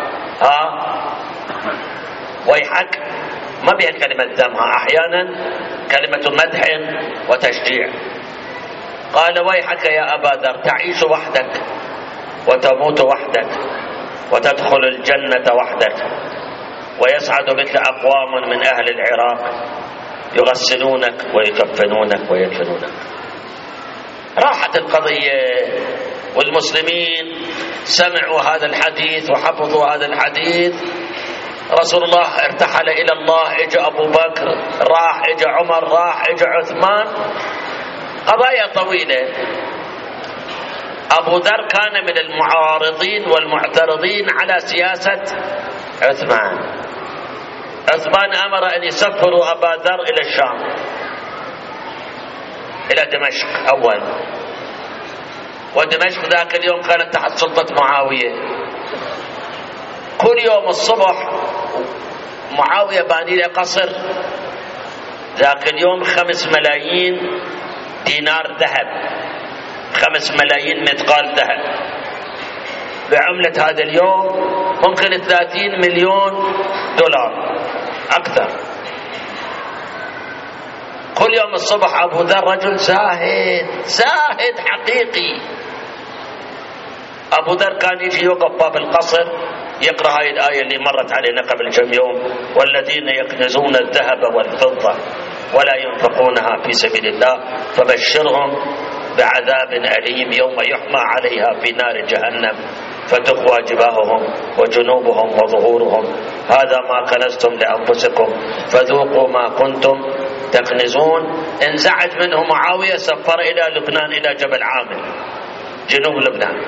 ويحك ما بها كلمة ذمها، أحيانا كلمة مدح وتشجيع. قال ويحك يا أبا ذر، تعيش وحدك وتموت وحدك، وتدخل الجنة وحدك، ويسعد بك أقوام من أهل العراق يغسلونك ويكفنونك ويدفنونك. راحت القضية، والمسلمين سمعوا هذا الحديث وحفظوا هذا الحديث. رسول الله ارتحل إلى الله، اجى أبو بكر راح، اجى عمر راح، اجى عثمان. قضايا طويلة. أبو ذر كان من المعارضين والمعترضين على سياسة عثمان. عثمان أمر أن يسفروا أبا ذر إلى الشام، إلى دمشق أول، ودمشق ذاك اليوم كانت تحت سلطة معاوية. كل يوم الصبح معاوية باني له قصر، ذاك اليوم 5 ملايين دينار ذهب، 5 ملايين مثقال ذهب، بعملة هذا اليوم ممكن 30 مليون دولار أكثر. كل يوم الصبح أبو ذر رجل زاهد حقيقي. أبو ذر كان يجي يوقف باب القصر يقرأ هاي الآية اللي مرت علينا قبل كم يوم: والذين يكنزون الذهب والفضة ولا ينفقونها في سبيل الله فبشرهم بعذاب أليم يوم يحمى عليها في نار جهنم فتقوى جباههم وجنوبهم وظهورهم هذا ما كنزتم لأنفسكم فذوقوا ما كنتم تكنزون. انزعج منه معاوية، سفر إلى لبنان، إلى جبل عامر جنوب لبنان.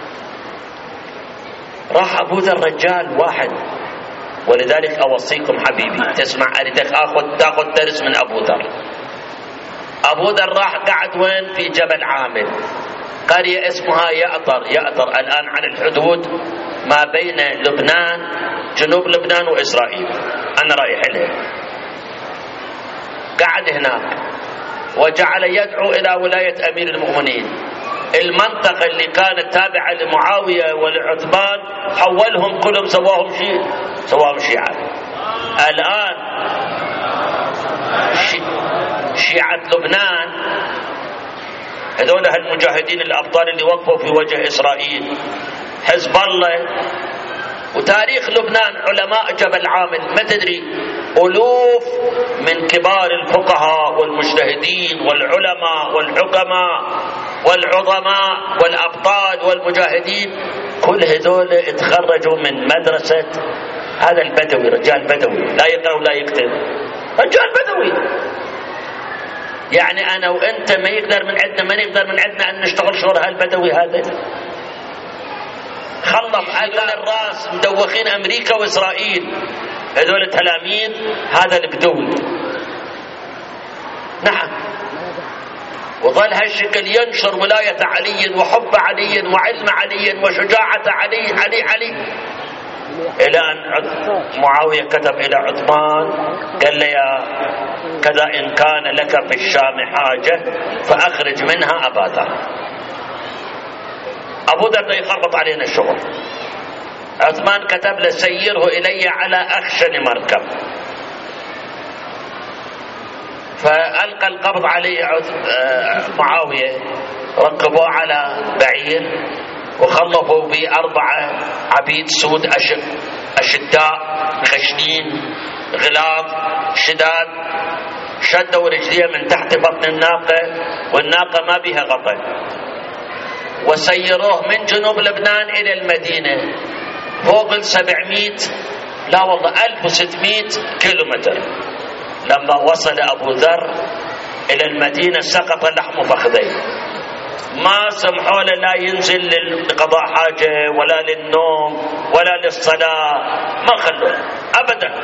راح أبو ذر رجال واحد، ولذلك أوصيكم حبيبي تسمع، أريدك تأخذ درس من أبو ذر. أبو ذر راح قعد وين؟ في جبل عامر، قرية اسمها يأطر الآن على الحدود ما بين لبنان، جنوب لبنان وإسرائيل، أنا رايح لها. قعد هناك وجعل يدعو إلى ولاية أمير المؤمنين. المنطقة اللي كانت تابعة لمعاوية ولعثمان حولهم كلهم سواهم شيعة. الآن شيعة لبنان هذول المجاهدين الأبطال اللي وقفوا في وجه إسرائيل، حزب الله. وتاريخ لبنان علماء جبل عامر ما تدري، ألوف من كبار الفقهاء والمجتهدين والعلماء والحكماء والعظماء والأبطال والمجاهدين، كل هذول اتخرجوا من مدرسة هذا البدوي، رجال بدوي لا يقرأ ولا يكتب، رجال بدوي. يعني أنا وأنت ما نقدر من عندنا أن نشتغل شغل هالبدوي هذا. خلط على الراس مدوخين أمريكا وإسرائيل، هذول تلاميذ هذا البدوي. نعم، وظل هالشكل ينشر ولاية علي وحب علي وعلم علي وشجاعة علي إلى أن معاوية كتب إلى عثمان قال له: يا كذا إن كان لك في الشام حاجة فأخرج منها أبا ذر. أبو ذر يخربط علينا الشغل. عثمان كتب له: سيره إلي على أخشن مركب. فألقى القبض عليه معاوية، ركبوه على بعير وخلفوا به 4 عبيد سود أشداء خشنين غلاظ شداد، شدوا رجليه من تحت بطن الناقة والناقة ما بها غطا، وسيروه من جنوب لبنان إلى المدينة فوق 700 لا والله 1600 كيلومتر. لما وصل أبو ذر إلى المدينة سقط لحم فخذيه، ما سمحوا له لا ينزل لقضاء حاجة ولا للنوم ولا للصلاة، ما خلوه أبدا.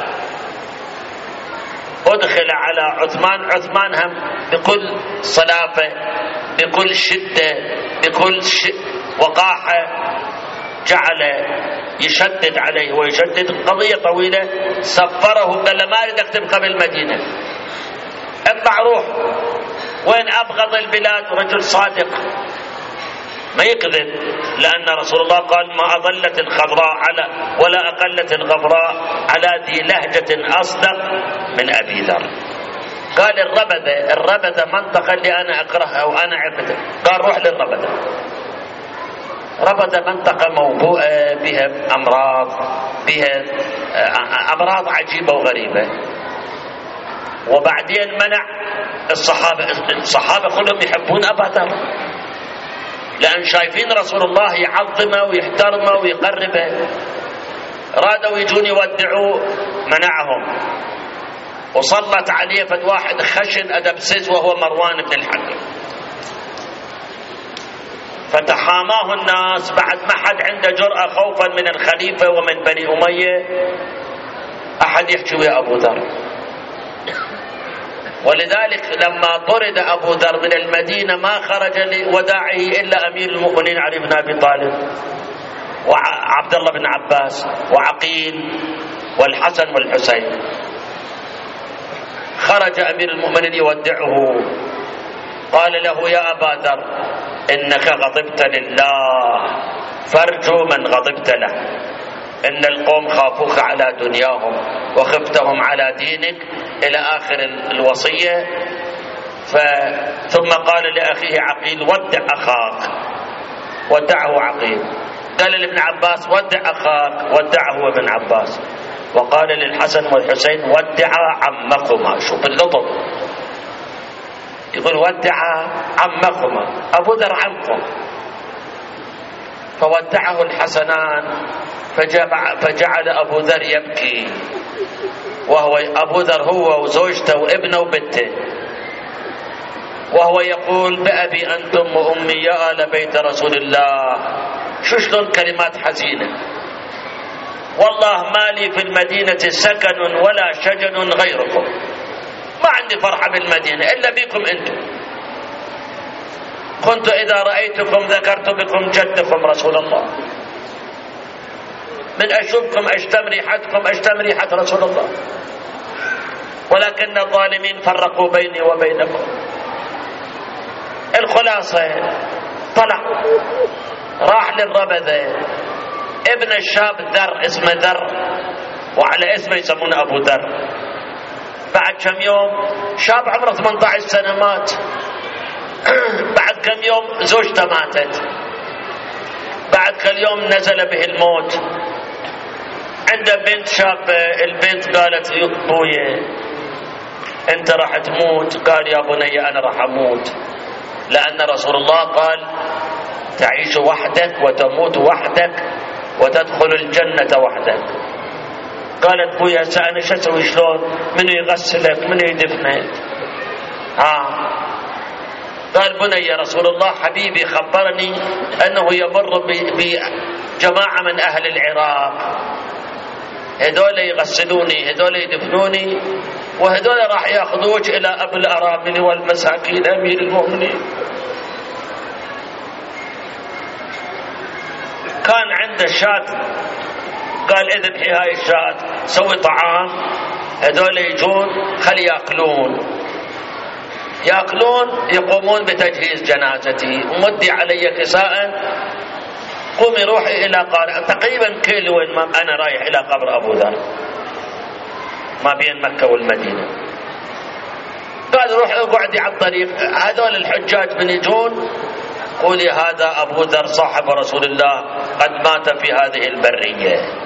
ودخل على عثمان هم بكل صلافة، بكل شدة، بكل وقاحة، جعل يشدد عليه ويشدد. قضية طويلة. سفره قال: ما أريدك تبقى بالمدينة، اطلع روح وين أبغض البلاد. رجل صادق ما يكذب، لأن رسول الله قال: ما أضلت الخضراء ولا أقلت الغبراء على ذي لهجة أصدق من أبي ذر. قال: الربذة منطقة اللي أنا أكرهها وأنا عبدها. قال: روح للربذة. ربذة منطقة بها أمراض عجيبة وغريبة. وبعدين منع الصحابة كلهم يحبون أبا ذر، لأن شايفين رسول الله يعظمه ويحترمه ويقربه. رادوا يجون يودعوه، منعهم، وصلت عليه فد واحد خشن أدبسز وهو مروان بن الحكم، فتحاماه الناس بعد ما حد عنده جرأة خوفا من الخليفة ومن بني أمية أحد يحكي ويا أبو ذر. ولذلك لما طرد أبو ذر من المدينة ما خرج لوداعه إلا أمير المؤمنين علي بن أبي طالب وعبد الله بن عباس وعقيل والحسن والحسين. خرج أمير المؤمنين يودعه، قال له يا أبا ذر إنك غضبت لله فارجو من غضبت له، إن القوم خافوك على دنياهم وخفتهم على دينك إلى آخر الوصية. ثم قال لأخيه عقيل ودع أخاك، ودعه عقيل. قال لابن عباس ودع أخاك، ودعه ابن عباس. وقال للحسن والحسين ودع عمكما. شوف اللطف، يقول ودع عمكما، أبو ذر عمكم. فودعه الحسنان، فجعل أبو ذر يبكي، وهو أبو ذر هو وزوجته وابنه وبنته، وهو يقول بأبي أنتم وأمي يا آل بيت رسول الله. شلون كلمات حزينة. والله ما لي في المدينة سكن ولا شجن غيركم، ما عندي فرحة بالمدينة إلا بكم أنتم. كنت إذا رأيتكم ذكرت بكم جدكم رسول الله، من أشوفكم أشتم ريحتكم أشتم ريحة رسول الله، ولكن الظالمين فرقوا بيني وبينكم. الخلاصة طلع راح للربذة، ابن الشاب ذر، اسمه ذر وعلى اسمه يسمونه أبو ذر. بعد كم يوم شاب عمره 18 سنة مات. بعد كم يوم زوجته ماتت. بعد كم يوم نزل به الموت. عنده بنت شابة، البنت قالت بويا انت راح تموت. قال يا بني انا راح اموت، لان رسول الله قال تعيش وحدك وتموت وحدك وتدخل الجنة وحدك. قالت بويا انا شو اسوي، شلون، من يغسلك من يدفنك؟ قال بني رسول الله حبيبي خبرني انه يمر بجماعة من اهل العراق، هذول يغسلوني هذول يدفنوني، وهذول راح ياخذوك الى ابو الارامل والمساكين امير المؤمنين. كان عنده شاة، قال اذبحي هاي الشاة، سوي طعام، هذول يجون خلي ياكلون يقومون بتجهيز جنازتي، ومدي علي كساء، قومي روحي الى قارئ تقريبا كيلو وين ما انا رايح الى قبر ابو ذر ما بين مكة والمدينة. قال روحي اقعدي على الطريق، هذول الحجاج من يجون قولي هذا ابو ذر صاحب رسول الله قد مات في هذه البرية.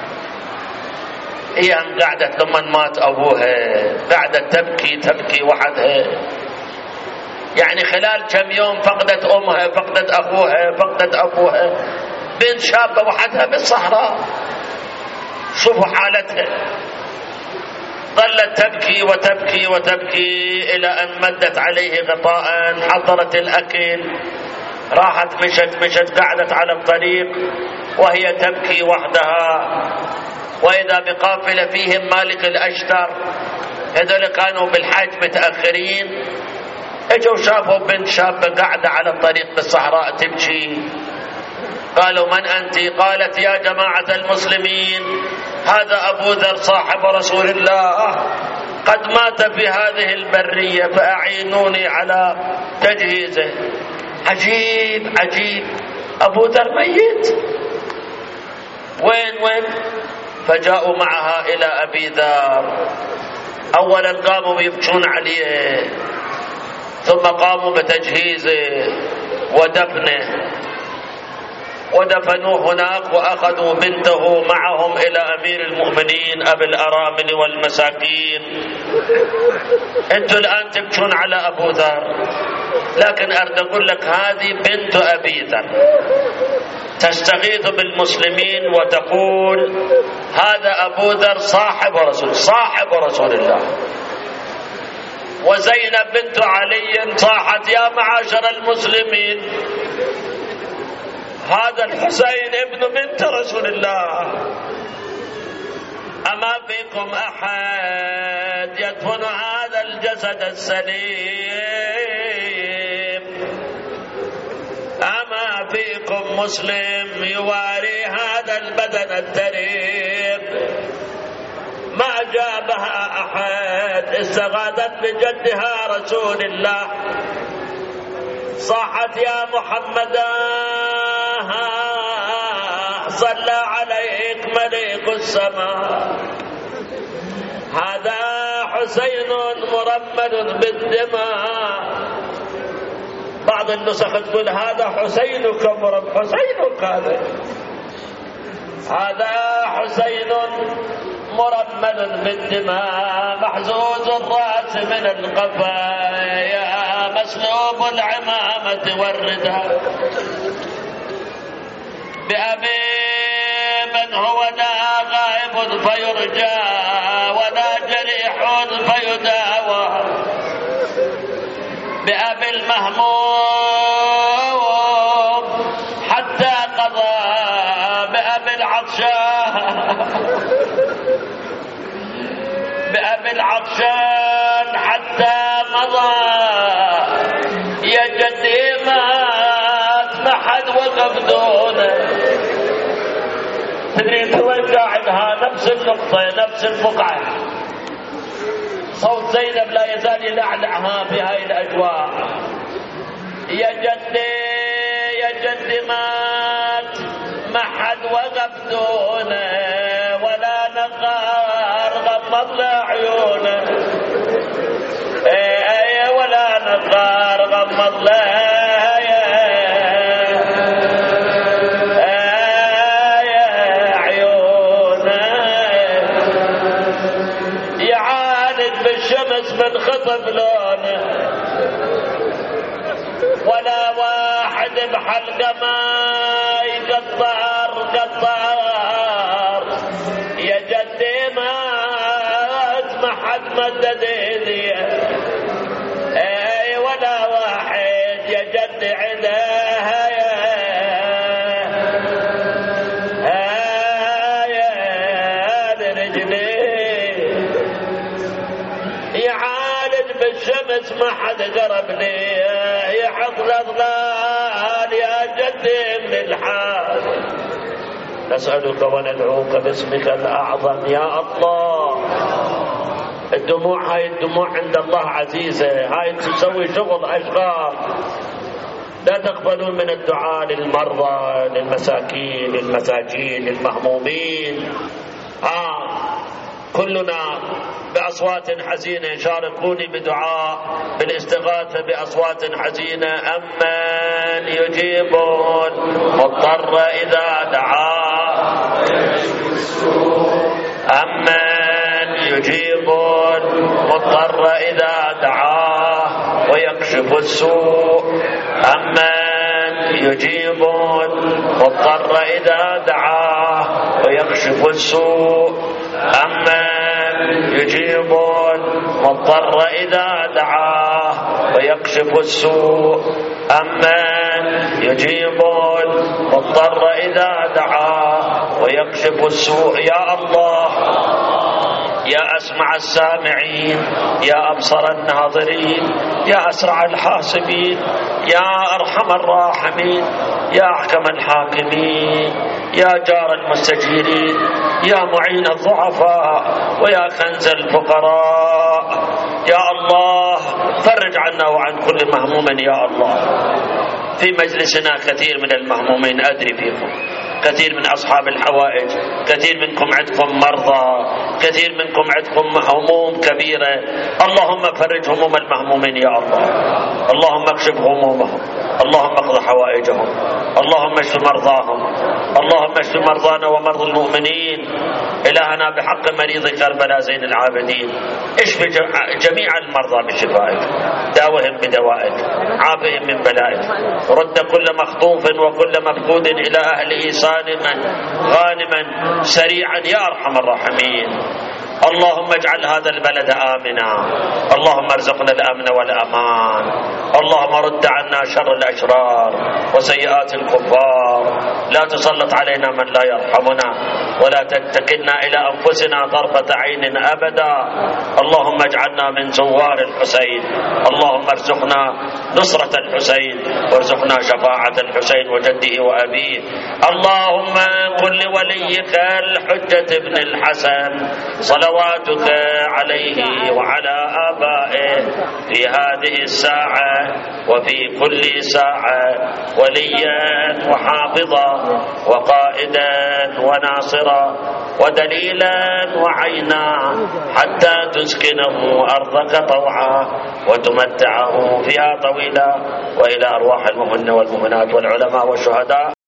هي قعدت لما مات ابوها قعدت تبكي وحدها، يعني خلال كم يوم فقدت امها، فقدت اخوها، فقدت ابوها، بنت شابه وحدها بالصحراء. شوفوا حالتها، ظلت تبكي الى ان مدت عليه غطاء، حضرت الاكل، راحت مشت قعدت على الطريق وهي تبكي وحدها. واذا بقافله فيهم مالك الاشتر، هذول كانوا بالحج متاخرين، اجوا شافوا بنت شابه قاعده على الطريق بالصحراء تبكي. قالوا من انت؟ قالت يا جماعه المسلمين هذا ابو ذر صاحب رسول الله قد مات في هذه البريه فاعينوني على تجهيزه. عجيب ابو ذر ميت، وين؟ فجاءوا معها الى ابي ذر. اولا قاموا يبكون عليه، ثم قاموا بتجهيزه ودفنه، ودفنوه هناك وأخذوا بنته معهم إلى أمير المؤمنين أبي الأرامل والمساكين. أنتوا الآن تبكون على أبو ذر، لكن أريد أقول لك هذه بنت أبي ذر تستغيث بالمسلمين وتقول هذا أبو ذر صاحب رسول الله. وزينب بنت علي صاحت يا معاشر المسلمين هذا الحسين ابن بنت رسول الله، أما فيكم أحد يدفن هذا الجسد السليم؟ أما فيكم مسلم يواري هذا البدن التريب؟ ما جابها أحد، استغاثت بجدها رسول الله، صاحت يا محمد صلى عليك ملك السماء، هذا حسين مرمد بالدماء. بعض النسخ تقول هذا حسينك هذا حسين مرمد بالدماء، محزوز الرأس من القفايا، مسلوب العمامة والرداء، بأبي من هو لا غائب فيرجى ولا جريح فيداوى، بأبي المهموم حتى قضى، بأبي العطشان حتى مضى، يا جدي مات ما حد وقف دونه. تدري توجع لها نفس النقطة نفس البقعة، صوت زينب لا يزال يلعلعها في هاي الأجواء. يا جدي مات ما حد وقف دونه، ولا نقار غمض له عيونه، ولا نقار غمض له عيونه، يعاند بالشمس من خطب لونه، ولا واحد بحلقه ما يقطر يا جدي مات ما حد مدد ايديه، ولا واحد يا جدي عداها يا رجلي، يعالج بالشمس ما حد قرب لي، يحط الاضلال يا جدي من الحال. نسألك وندعوك باسمك الأعظم يا الله. الدموع هاي الدموع عند الله عزيزة، هاي تسوي شغل أشغال. لا تقبلون من الدعاء للمرضى للمساكين للمساجين للمهمومين. كلنا بأصوات حزينة شاركوني بدعاء بالاستغاثة بأصوات حزينة. أمن يجيب المضطر إذا دعاه، أمن يجيب المضطر إذا دعاه ويكشف السوء، أمن يجيب المضطر إذا دعاه ويكشف السوء، أمن يجيب المضطر إذا دعاه ويكشف السوء، أمن يجيب المضطر إذا دعاه ويكشف السوء. يا الله يا أسمع السامعين، يا أبصر الناظرين، يا أسرع الحاسبين، يا أرحم الراحمين، يا أحكم الحاكمين، يا جار المستجيرين، يا معين الضعفاء ويا كنز الفقراء. يا الله فرج عنا وعن كل مهموم يا الله. في مجلسنا كثير من المهمومين، أدري فيكم كثير من أصحاب الحوائج، كثير منكم عندكم مرضى، كثير منكم عندكم هموم كبيرة، اللهم فرج هموم المهمومين يا الله، اللهم اكشف همومهم، اللهم اقض حوائجهم، اللهم اشف مرضاهم، اللهم اشف مرضانا ومرضى المؤمنين. إلهنا بحق مريض كربلاء زين العابدين اشف جميع المرضى بشفائك، داوهم بدوائك، عافهم من بلائك، رد كل مخطوف وكل مفقود إلى أهله سالما غانما سريعا يا أرحم الراحمين. اللهم اجعل هذا البلد آمنا، اللهم ارزقنا الأمن والأمان، اللهم رد عنا شر الأشرار وسيئات الكفار، لا تسلط علينا من لا يرحمنا ولا تتكلنا إلى أنفسنا طرفة عين أبدا. اللهم اجعلنا من زوار الحسين، اللهم ارزقنا نصرة الحسين وارزقنا شفاعة الحسين وجده وأبيه. اللهم قل لوليك الحجة بن الحسن صلواتك عليه وعلى آبائه في هذه الساعة وفي كل ساعة وليا وحافظا وقائدا وناصرا ودليلا وعينا حتى تسكنه أرضك طوعا وتمتعه فيها طويلا، وإلى أرواح المؤمنين والمؤمنات والعلماء والشهداء